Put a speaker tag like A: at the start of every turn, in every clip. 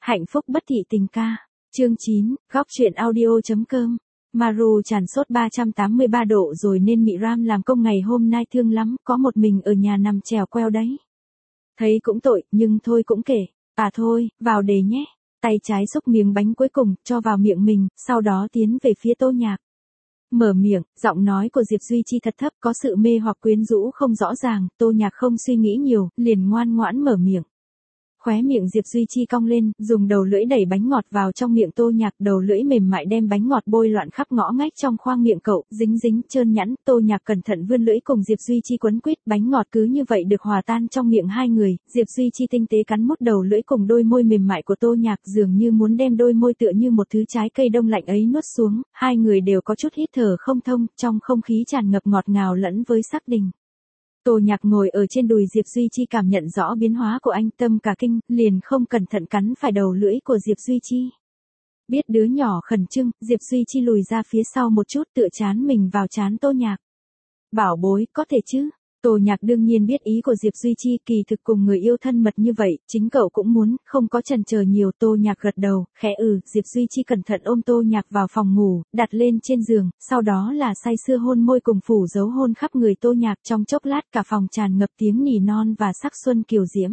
A: Hạnh phúc bất thị tình ca. Chương 9, góc truyện audio.com. Maru tràn sốt 383 độ rồi nên Mị Ram làm công ngày hôm nay thương lắm, có một mình ở nhà nằm chèo queo đấy. Thấy cũng tội, nhưng thôi cũng kể. À thôi, vào đề nhé. Tay trái xúc miếng bánh cuối cùng, cho vào miệng mình, sau đó tiến về phía Tô Nhạc. Mở miệng, giọng nói của Diệp Duy Chi thật thấp, có sự mê hoặc quyến rũ không rõ ràng. Tô Nhạc không suy nghĩ nhiều, liền ngoan ngoãn mở miệng. Khóe miệng Diệp Duy Chi cong lên, dùng đầu lưỡi đẩy bánh ngọt vào trong miệng Tô Nhạc, đầu lưỡi mềm mại đem bánh ngọt bôi loạn khắp ngõ ngách trong khoang miệng cậu, dính dính, trơn nhẵn. Tô Nhạc cẩn thận vươn lưỡi cùng Diệp Duy Chi quấn quýt, bánh ngọt cứ như vậy được hòa tan trong miệng hai người. Diệp Duy Chi tinh tế cắn mút đầu lưỡi cùng đôi môi mềm mại của Tô Nhạc, dường như muốn đem đôi môi tựa như một thứ trái cây đông lạnh ấy nuốt xuống. Hai người đều có chút hít thở không thông, trong không khí tràn ngập ngọt ngào lẫn với sắc đình. Tô Nhạc ngồi ở trên đùi Diệp Duy Chi cảm nhận rõ biến hóa của anh, tâm cả kinh, liền không cẩn thận cắn phải đầu lưỡi của Diệp Duy Chi. Biết đứa nhỏ khẩn trương, Diệp Duy Chi lùi ra phía sau một chút, tựa trán mình vào trán Tô Nhạc. Bảo bối, có thể chứ? Tô Nhạc đương nhiên biết ý của Diệp Duy Chi, kỳ thực cùng người yêu thân mật như vậy, chính cậu cũng muốn, không có chần chờ nhiều. Tô Nhạc gật đầu, khẽ Diệp Duy Chi cẩn thận ôm Tô Nhạc vào phòng ngủ, đặt lên trên giường, sau đó là say sưa hôn môi cùng phủ dấu hôn khắp người Tô Nhạc. Trong chốc lát cả phòng tràn ngập tiếng nỉ non và sắc xuân kiều diễm.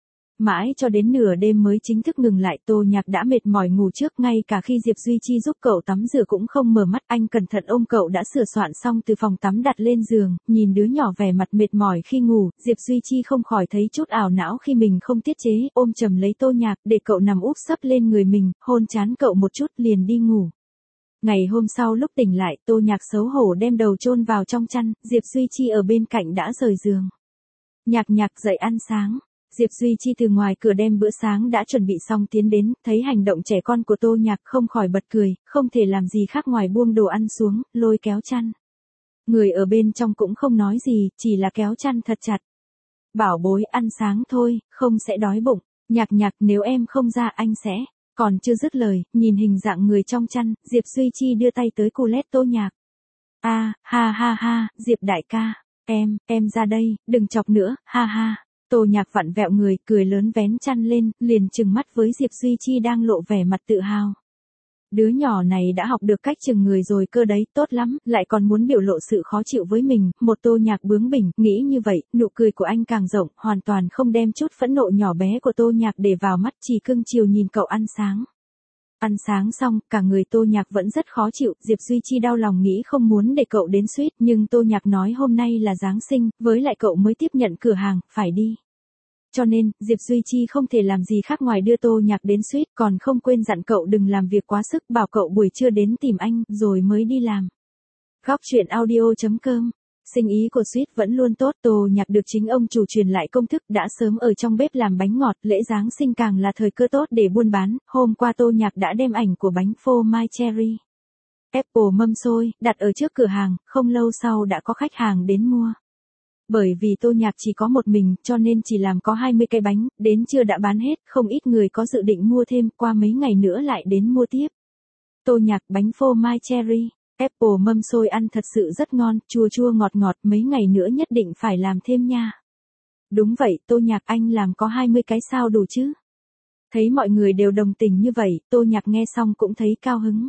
A: Mãi cho đến nửa đêm mới chính thức ngừng lại. Tô Nhạc đã mệt mỏi ngủ trước, ngay cả khi Diệp Duy Chi giúp cậu tắm rửa cũng không mở mắt. Anh cẩn thận ôm cậu đã sửa soạn xong từ phòng tắm đặt lên giường, nhìn đứa nhỏ vẻ mặt mệt mỏi khi ngủ, Diệp Duy Chi không khỏi thấy chút ảo não khi mình không tiết chế, ôm chầm lấy Tô Nhạc để cậu nằm úp sấp lên người mình, hôn trán cậu một chút liền đi ngủ. Ngày hôm sau lúc tỉnh lại, Tô Nhạc xấu hổ đem đầu chôn vào trong chăn, Diệp Duy Chi ở bên cạnh đã rời giường. Nhạc dậy ăn sáng. Diệp Duy Chi từ ngoài cửa đem bữa sáng đã chuẩn bị xong tiến đến, thấy hành động trẻ con của Tô Nhạc không khỏi bật cười, không thể làm gì khác ngoài buông đồ ăn xuống, lôi kéo chăn. Người ở bên trong cũng không nói gì, chỉ là kéo chăn thật chặt. Bảo bối, ăn sáng thôi, không sẽ đói bụng. Nhạc nếu em không ra anh sẽ. Còn chưa dứt lời, nhìn hình dạng người trong chăn, Diệp Duy Chi đưa tay tới cù lét Tô Nhạc. Ha, Diệp đại ca, em ra đây, đừng chọc nữa, ha. Tô Nhạc vặn vẹo người, cười lớn vén chăn lên, liền trừng mắt với Diệp Duy Chi đang lộ vẻ mặt tự hào. Đứa nhỏ này đã học được cách trừng người rồi cơ đấy, tốt lắm, lại còn muốn biểu lộ sự khó chịu với mình. Một Tô Nhạc bướng bỉnh, nghĩ như vậy, nụ cười của anh càng rộng, hoàn toàn không đem chút phẫn nộ nhỏ bé của Tô Nhạc để vào mắt, chỉ cưng chiều nhìn cậu ăn sáng. Ăn sáng xong, cả người Tô Nhạc vẫn rất khó chịu, Diệp Duy Chi đau lòng nghĩ không muốn để cậu đến suýt, nhưng Tô Nhạc nói hôm nay là Giáng sinh, với lại cậu mới tiếp nhận cửa hàng, phải đi. Cho nên, Diệp Duy Chi không thể làm gì khác ngoài đưa Tô Nhạc đến suýt, còn không quên dặn cậu đừng làm việc quá sức, bảo cậu buổi trưa đến tìm anh, rồi mới đi làm. Góc truyện audio.com. Sinh ý của Sweet vẫn luôn tốt. Tô Nhạc được chính ông chủ truyền lại công thức, đã sớm ở trong bếp làm bánh ngọt, lễ Giáng sinh càng là thời cơ tốt để buôn bán. Hôm qua Tô Nhạc đã đem ảnh của bánh phô mai cherry apple mâm xôi đặt ở trước cửa hàng, không lâu sau đã có khách hàng đến mua. Bởi vì Tô Nhạc chỉ có một mình, cho nên chỉ làm có 20 cái bánh, đến trưa đã bán hết, không ít người có dự định mua thêm, qua mấy ngày nữa lại đến mua tiếp. Tô Nhạc bánh phô mai cherry apple mâm xôi ăn thật sự rất ngon, chua chua ngọt ngọt, mấy ngày nữa nhất định phải làm thêm nha. Đúng vậy, Tô Nhạc anh làm có 20 cái sao đủ chứ? Thấy mọi người đều đồng tình như vậy, Tô Nhạc nghe xong cũng thấy cao hứng.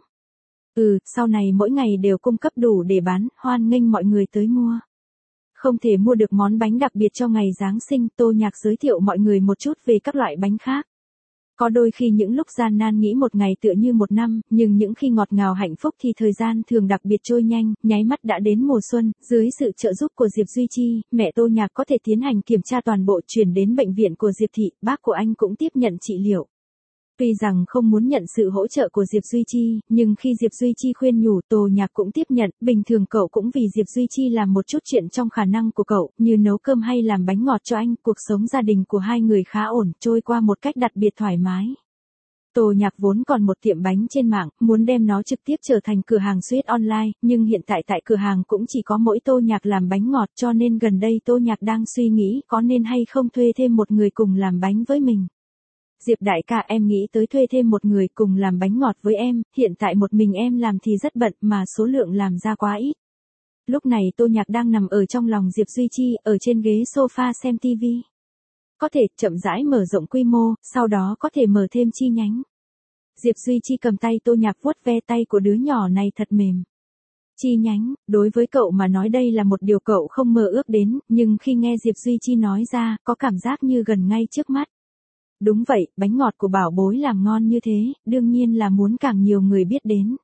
A: Sau này mỗi ngày đều cung cấp đủ để bán, hoan nghênh mọi người tới mua. Không thể mua được món bánh đặc biệt cho ngày Giáng sinh, Tô Nhạc giới thiệu mọi người một chút về các loại bánh khác. Có đôi khi những lúc gian nan nghĩ một ngày tựa như một năm, nhưng những khi ngọt ngào hạnh phúc thì thời gian thường đặc biệt trôi nhanh, nháy mắt đã đến mùa xuân. Dưới sự trợ giúp của Diệp Duy Chi, mẹ Tô Nhạc có thể tiến hành kiểm tra toàn bộ, chuyển đến bệnh viện của Diệp Thị, bác của anh cũng tiếp nhận trị liệu. Tuy rằng không muốn nhận sự hỗ trợ của Diệp Duy Chi, nhưng khi Diệp Duy Chi khuyên nhủ, Tô Nhạc cũng tiếp nhận. Bình thường cậu cũng vì Diệp Duy Chi làm một chút chuyện trong khả năng của cậu, như nấu cơm hay làm bánh ngọt cho anh. Cuộc sống gia đình của hai người khá ổn, trôi qua một cách đặc biệt thoải mái. Tô Nhạc vốn còn một tiệm bánh trên mạng, muốn đem nó trực tiếp trở thành cửa hàng Sweet online, nhưng hiện tại tại cửa hàng cũng chỉ có mỗi Tô Nhạc làm bánh ngọt, cho nên gần đây Tô Nhạc đang suy nghĩ có nên hay không thuê thêm một người cùng làm bánh với mình. Diệp đại ca, em nghĩ tới thuê thêm một người cùng làm bánh ngọt với em, hiện tại một mình em làm thì rất bận mà số lượng làm ra quá ít. Lúc này Tô Nhạc đang nằm ở trong lòng Diệp Duy Chi, ở trên ghế sofa xem TV. có thể chậm rãi mở rộng quy mô, sau đó có thể mở thêm chi nhánh. Diệp Duy Chi cầm tay Tô Nhạc vuốt ve tay của đứa nhỏ này thật mềm. Chi nhánh, đối với cậu mà nói đây là một điều cậu không mơ ước đến, nhưng khi nghe Diệp Duy Chi nói ra, có cảm giác như gần ngay trước mắt. Đúng vậy, bánh ngọt của bảo bối làm ngon như thế, đương nhiên là muốn càng nhiều người biết đến.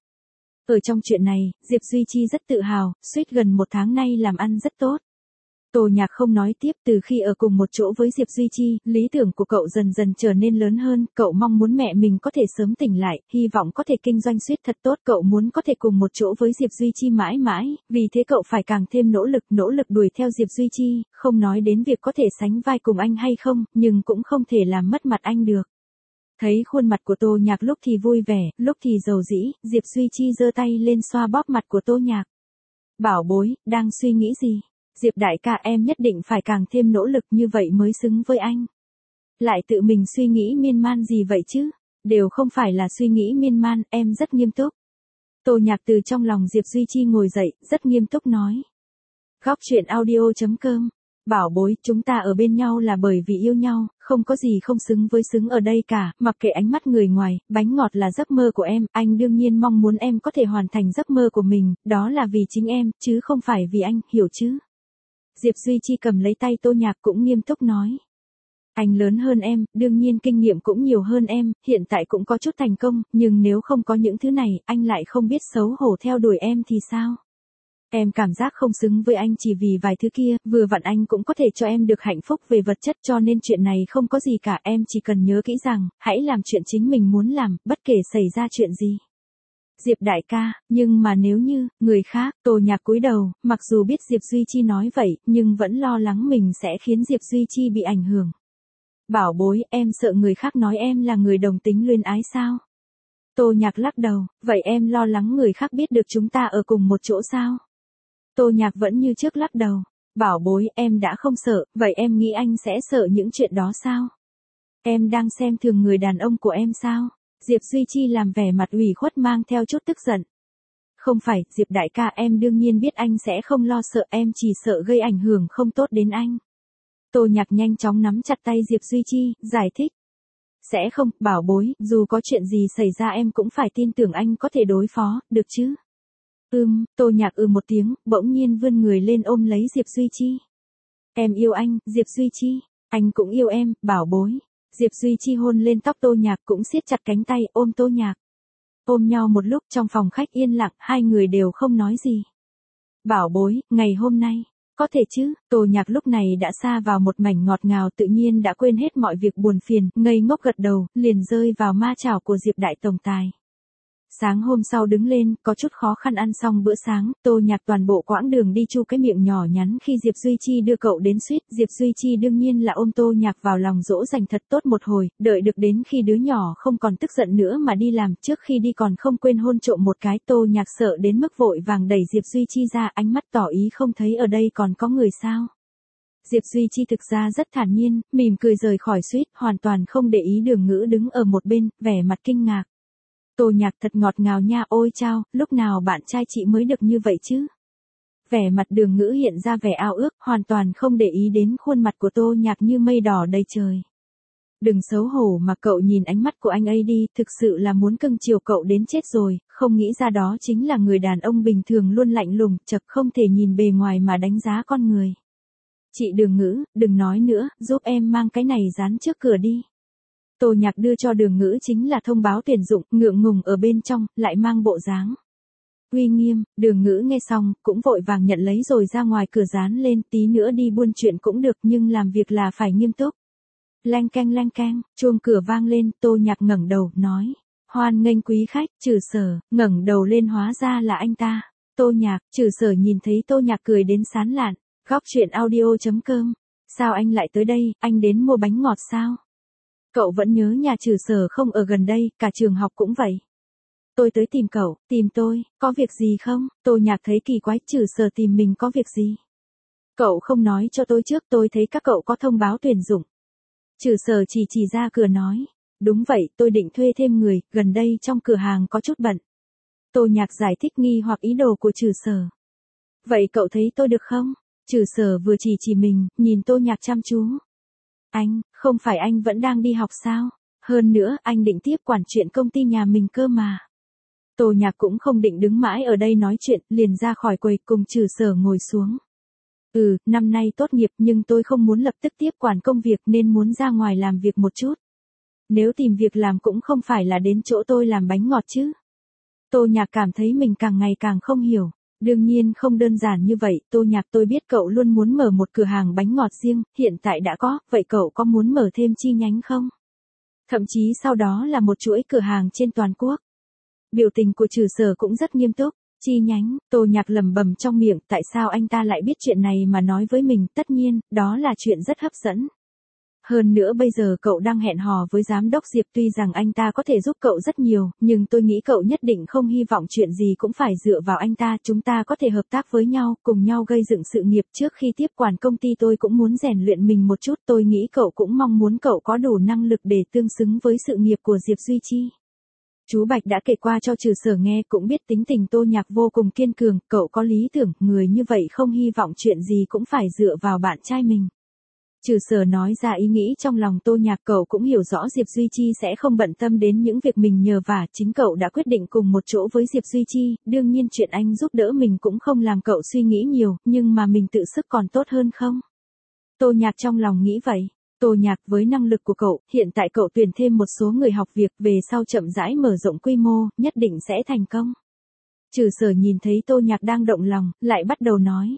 A: Ở trong chuyện này, Diệp Duy Chi rất tự hào, suýt gần 1 tháng nay làm ăn rất tốt. Tô Nhạc không nói tiếp, từ khi ở cùng một chỗ với Diệp Duy Chi, lý tưởng của cậu dần dần trở nên lớn hơn, cậu mong muốn mẹ mình có thể sớm tỉnh lại, hy vọng có thể kinh doanh suýt thật tốt, cậu muốn có thể cùng một chỗ với Diệp Duy Chi mãi mãi, vì thế cậu phải càng thêm nỗ lực đuổi theo Diệp Duy Chi, không nói đến việc có thể sánh vai cùng anh hay không, nhưng cũng không thể làm mất mặt anh được. Thấy khuôn mặt của Tô Nhạc lúc thì vui vẻ, lúc thì rầu rĩ, Diệp Duy Chi giơ tay lên xoa bóp mặt của Tô Nhạc. Bảo bối, đang suy nghĩ gì? Diệp đại ca, em nhất định phải càng thêm nỗ lực như vậy mới xứng với anh. Lại tự mình suy nghĩ miên man gì vậy chứ? Đều không phải là suy nghĩ miên man, em rất nghiêm túc. Tô Nhạc từ trong lòng Diệp Duy Chi ngồi dậy, rất nghiêm túc nói. Góc truyện audio.com. Bảo bối, chúng ta ở bên nhau là bởi vì yêu nhau, không có gì không xứng với xứng ở đây cả, mặc kệ ánh mắt người ngoài, bánh ngọt là giấc mơ của em, anh đương nhiên mong muốn em có thể hoàn thành giấc mơ của mình, đó là vì chính em, chứ không phải vì anh, hiểu chứ? Diệp Duy Chi cầm lấy tay Tô Nhạc cũng nghiêm túc nói. Anh lớn hơn em, đương nhiên kinh nghiệm cũng nhiều hơn em, hiện tại cũng có chút thành công, nhưng nếu không có những thứ này, anh lại không biết xấu hổ theo đuổi em thì sao? Em cảm giác không xứng với anh chỉ vì vài thứ kia, vừa vặn anh cũng có thể cho em được hạnh phúc về vật chất, cho nên chuyện này không có gì cả, em chỉ cần nhớ kỹ rằng, hãy làm chuyện chính mình muốn làm, bất kể xảy ra chuyện gì. Diệp đại ca, nhưng mà nếu như, người khác, Tô Nhạc cúi đầu, mặc dù biết Diệp Duy Chi nói vậy, nhưng vẫn lo lắng mình sẽ khiến Diệp Duy Chi bị ảnh hưởng. Bảo bối, em sợ người khác nói em là người đồng tính luyến ái sao? Tô Nhạc lắc đầu, vậy em lo lắng người khác biết được chúng ta ở cùng một chỗ sao? Tô Nhạc vẫn như trước lắc đầu. Bảo bối, em đã không sợ, vậy em nghĩ anh sẽ sợ những chuyện đó sao? Em đang xem thường người đàn ông của em sao? Diệp Duy Chi làm vẻ mặt ủy khuất mang theo chút tức giận. Không phải, Diệp đại ca, em đương nhiên biết anh sẽ không lo sợ, em chỉ sợ gây ảnh hưởng không tốt đến anh. Tô Nhạc nhanh chóng nắm chặt tay Diệp Duy Chi, giải thích. Sẽ không, bảo bối, dù có chuyện gì xảy ra em cũng phải tin tưởng anh có thể đối phó, được chứ? Tô Nhạc một tiếng, bỗng nhiên vươn người lên ôm lấy Diệp Duy Chi. Em yêu anh, Diệp Duy Chi, anh cũng yêu em, bảo bối. Diệp Duy Chi hôn lên tóc Tô Nhạc cũng siết chặt cánh tay ôm Tô Nhạc. Ôm nhau một lúc trong phòng khách yên lặng, hai người đều không nói gì. Bảo bối, ngày hôm nay, có thể chứ, Tô Nhạc lúc này đã sa vào một mảnh ngọt ngào tự nhiên đã quên hết mọi việc buồn phiền, ngây ngốc gật đầu, liền rơi vào ma chảo của Diệp đại tổng tài. Sáng hôm sau đứng lên, có chút khó khăn ăn xong bữa sáng, Tô Nhạc toàn bộ quãng đường đi chu cái miệng nhỏ nhắn khi Diệp Duy Chi đưa cậu đến suýt, Diệp Duy Chi đương nhiên là ôm Tô Nhạc vào lòng dỗ dành thật tốt một hồi, đợi được đến khi đứa nhỏ không còn tức giận nữa mà đi làm, trước khi đi còn không quên hôn trộm một cái, Tô Nhạc sợ đến mức vội vàng đẩy Diệp Duy Chi ra, ánh mắt tỏ ý không thấy ở đây còn có người sao. Diệp Duy Chi thực ra rất thản nhiên, mỉm cười rời khỏi suýt, hoàn toàn không để ý Đường Ngữ đứng ở một bên, vẻ mặt kinh ngạc. Tô Nhạc thật ngọt ngào nha, ôi chao, lúc nào bạn trai chị mới được như vậy chứ? Vẻ mặt Đường Ngữ hiện ra vẻ ao ước, hoàn toàn không để ý đến khuôn mặt của Tô Nhạc như mây đỏ đầy trời. Đừng xấu hổ mà cậu nhìn ánh mắt của anh ấy đi, thực sự là muốn cưng chiều cậu đến chết rồi, không nghĩ ra đó chính là người đàn ông bình thường luôn lạnh lùng, chật không thể nhìn bề ngoài mà đánh giá con người. Chị Đường Ngữ, đừng nói nữa, giúp em mang cái này dán trước cửa đi. Tô Nhạc đưa cho Đường Ngữ chính là thông báo tuyển dụng, ngượng ngùng ở bên trong, lại mang bộ dáng uy nghiêm. Đường Ngữ nghe xong, cũng vội vàng nhận lấy rồi ra ngoài cửa dán lên, tí nữa đi buôn chuyện cũng được nhưng làm việc là phải nghiêm túc. Leng keng, chuông cửa vang lên, Tô Nhạc ngẩng đầu, nói. Hoan nghênh quý khách, Trừ Sở, ngẩng đầu lên hóa ra là anh ta. Tô Nhạc, Trừ Sở nhìn thấy Tô Nhạc cười đến sán lạn. Góc truyện audio.com. Sao anh lại tới đây, anh đến mua bánh ngọt sao? Cậu vẫn nhớ nhà Trừ Sở không ở gần đây, cả trường học cũng vậy. Tôi tới tìm cậu, tìm tôi, có việc gì không? Tô Nhạc thấy kỳ quái, Trừ Sở tìm mình có việc gì? Cậu không nói cho tôi trước, tôi thấy các cậu có thông báo tuyển dụng. Trừ Sở chỉ ra cửa nói. Đúng vậy, tôi định thuê thêm người, gần đây trong cửa hàng có chút bận. Tô Nhạc giải thích nghi hoặc ý đồ của Trừ Sở. Vậy cậu thấy tôi được không? Trừ Sở vừa chỉ mình, nhìn Tô Nhạc chăm chú. Anh, không phải anh vẫn đang đi học sao? Hơn nữa, anh định tiếp quản chuyện công ty nhà mình cơ mà. Tô Nhạc cũng không định đứng mãi ở đây nói chuyện, liền ra khỏi quầy cùng Trử Sở ngồi xuống. Năm nay tốt nghiệp nhưng tôi không muốn lập tức tiếp quản công việc nên muốn ra ngoài làm việc một chút. Nếu tìm việc làm cũng không phải là đến chỗ tôi làm bánh ngọt chứ. Tô Nhạc cảm thấy mình càng ngày càng không hiểu. Đương nhiên không đơn giản như vậy, Tô Nhạc, tôi biết cậu luôn muốn mở một cửa hàng bánh ngọt riêng, hiện tại đã có, vậy cậu có muốn mở thêm chi nhánh không? Thậm chí sau đó là một chuỗi cửa hàng trên toàn quốc. Biểu tình của Trử Sở cũng rất nghiêm túc. Chi nhánh, Tô Nhạc lẩm bẩm trong miệng, tại sao anh ta lại biết chuyện này mà nói với mình, tất nhiên, đó là chuyện rất hấp dẫn. Hơn nữa bây giờ cậu đang hẹn hò với giám đốc Diệp, tuy rằng anh ta có thể giúp cậu rất nhiều, nhưng tôi nghĩ cậu nhất định không hy vọng chuyện gì cũng phải dựa vào anh ta, chúng ta có thể hợp tác với nhau, cùng nhau gây dựng sự nghiệp. Trước khi tiếp quản công ty tôi cũng muốn rèn luyện mình một chút, tôi nghĩ cậu cũng mong muốn cậu có đủ năng lực để tương xứng với sự nghiệp của Diệp Duy Chi. Chú Bạch đã kể qua cho Trử Sở nghe, cũng biết tính tình Tô Nhạc vô cùng kiên cường, cậu có lý tưởng, người như vậy không hy vọng chuyện gì cũng phải dựa vào bạn trai mình. Trử Sở nói ra ý nghĩ trong lòng Tô Nhạc, cậu cũng hiểu rõ Diệp Duy Chi sẽ không bận tâm đến những việc mình nhờ vả, chính cậu đã quyết định cùng một chỗ với Diệp Duy Chi, đương nhiên chuyện anh giúp đỡ mình cũng không làm cậu suy nghĩ nhiều, nhưng mà mình tự sức còn tốt hơn không? Tô Nhạc trong lòng nghĩ vậy. Tô Nhạc, với năng lực của cậu, hiện tại cậu tuyển thêm một số người học việc, về sau chậm rãi mở rộng quy mô, nhất định sẽ thành công. Trử Sở nhìn thấy Tô Nhạc đang động lòng, lại bắt đầu nói.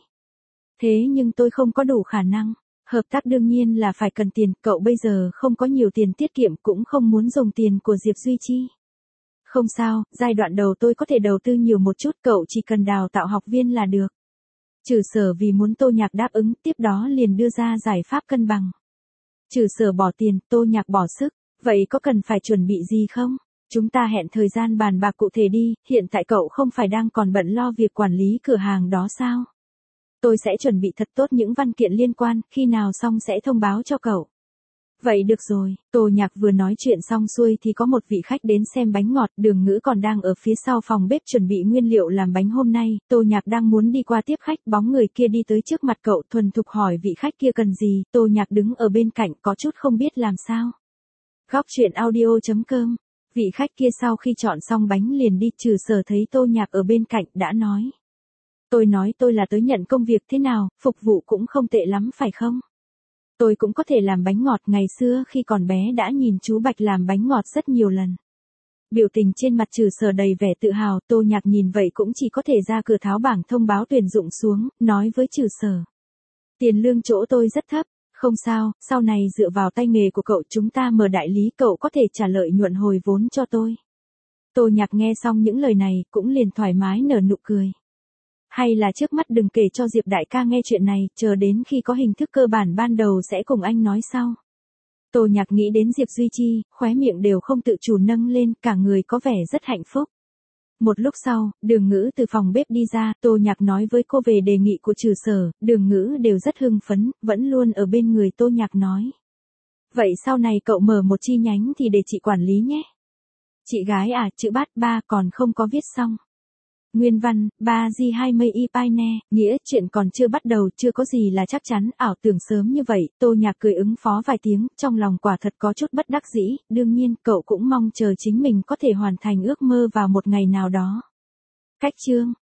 A: Thế nhưng tôi không có đủ khả năng. Hợp tác đương nhiên là phải cần tiền, cậu bây giờ không có nhiều tiền tiết kiệm, cũng không muốn dùng tiền của Diệp Duy Chi. Không sao, giai đoạn đầu tôi có thể đầu tư nhiều một chút, cậu chỉ cần đào tạo học viên là được. Trử Sở vì muốn Tô Nhạc đáp ứng, tiếp đó liền đưa ra giải pháp cân bằng. Trử Sở bỏ tiền, Tô Nhạc bỏ sức, vậy có cần phải chuẩn bị gì không? Chúng ta hẹn thời gian bàn bạc cụ thể đi, hiện tại cậu không phải đang còn bận lo việc quản lý cửa hàng đó sao? Tôi sẽ chuẩn bị thật tốt những văn kiện liên quan, khi nào xong sẽ thông báo cho cậu. Vậy được rồi, Tô Nhạc vừa nói chuyện xong xuôi thì có một vị khách đến xem bánh ngọt, Đường Ngữ còn đang ở phía sau phòng bếp chuẩn bị nguyên liệu làm bánh hôm nay, Tô Nhạc đang muốn đi qua tiếp khách, bóng người kia đi tới trước mặt cậu, thuần thục hỏi vị khách kia cần gì, Tô Nhạc đứng ở bên cạnh có chút không biết làm sao. Góc truyện audio.com. Vị khách kia sau khi chọn xong bánh liền đi, Trử Sở thấy Tô Nhạc ở bên cạnh đã nói. Tôi nói tôi là tới nhận công việc, thế nào, phục vụ cũng không tệ lắm phải không? Tôi cũng có thể làm bánh ngọt, ngày xưa khi còn bé đã nhìn chú Bạch làm bánh ngọt rất nhiều lần. Biểu tình trên mặt Trử Sở đầy vẻ tự hào, Tô Nhạc nhìn vậy cũng chỉ có thể ra cửa tháo bảng thông báo tuyển dụng xuống, nói với Trử Sở. Tiền lương chỗ tôi rất thấp, không sao, sau này dựa vào tay nghề của cậu chúng ta mở đại lý, cậu có thể trả lợi nhuận hồi vốn cho tôi. Tô Nhạc nghe xong những lời này cũng liền thoải mái nở nụ cười. Hay là trước mắt đừng kể cho Diệp đại ca nghe chuyện này, chờ đến khi có hình thức cơ bản ban đầu sẽ cùng anh nói sau. Tô Nhạc nghĩ đến Diệp Duy Chi, khóe miệng đều không tự chủ nâng lên, cả người có vẻ rất hạnh phúc. Một lúc sau, Đường Ngữ từ phòng bếp đi ra, Tô Nhạc nói với cô về đề nghị của Trử Sở, Đường Ngữ đều rất hưng phấn, vẫn luôn ở bên người Tô Nhạc nói. Vậy sau này cậu mở một chi nhánh thì để chị quản lý nhé. Chị gái à, chữ bát ba còn không có viết xong. Nguyên văn, ba di hai mây y pai ne, nghĩa chuyện còn chưa bắt đầu, chưa có gì là chắc chắn, ảo tưởng sớm như vậy, Tô Nhạc cười ứng phó vài tiếng, trong lòng quả thật có chút bất đắc dĩ, đương nhiên, cậu cũng mong chờ chính mình có thể hoàn thành ước mơ vào một ngày nào đó. Cách chương.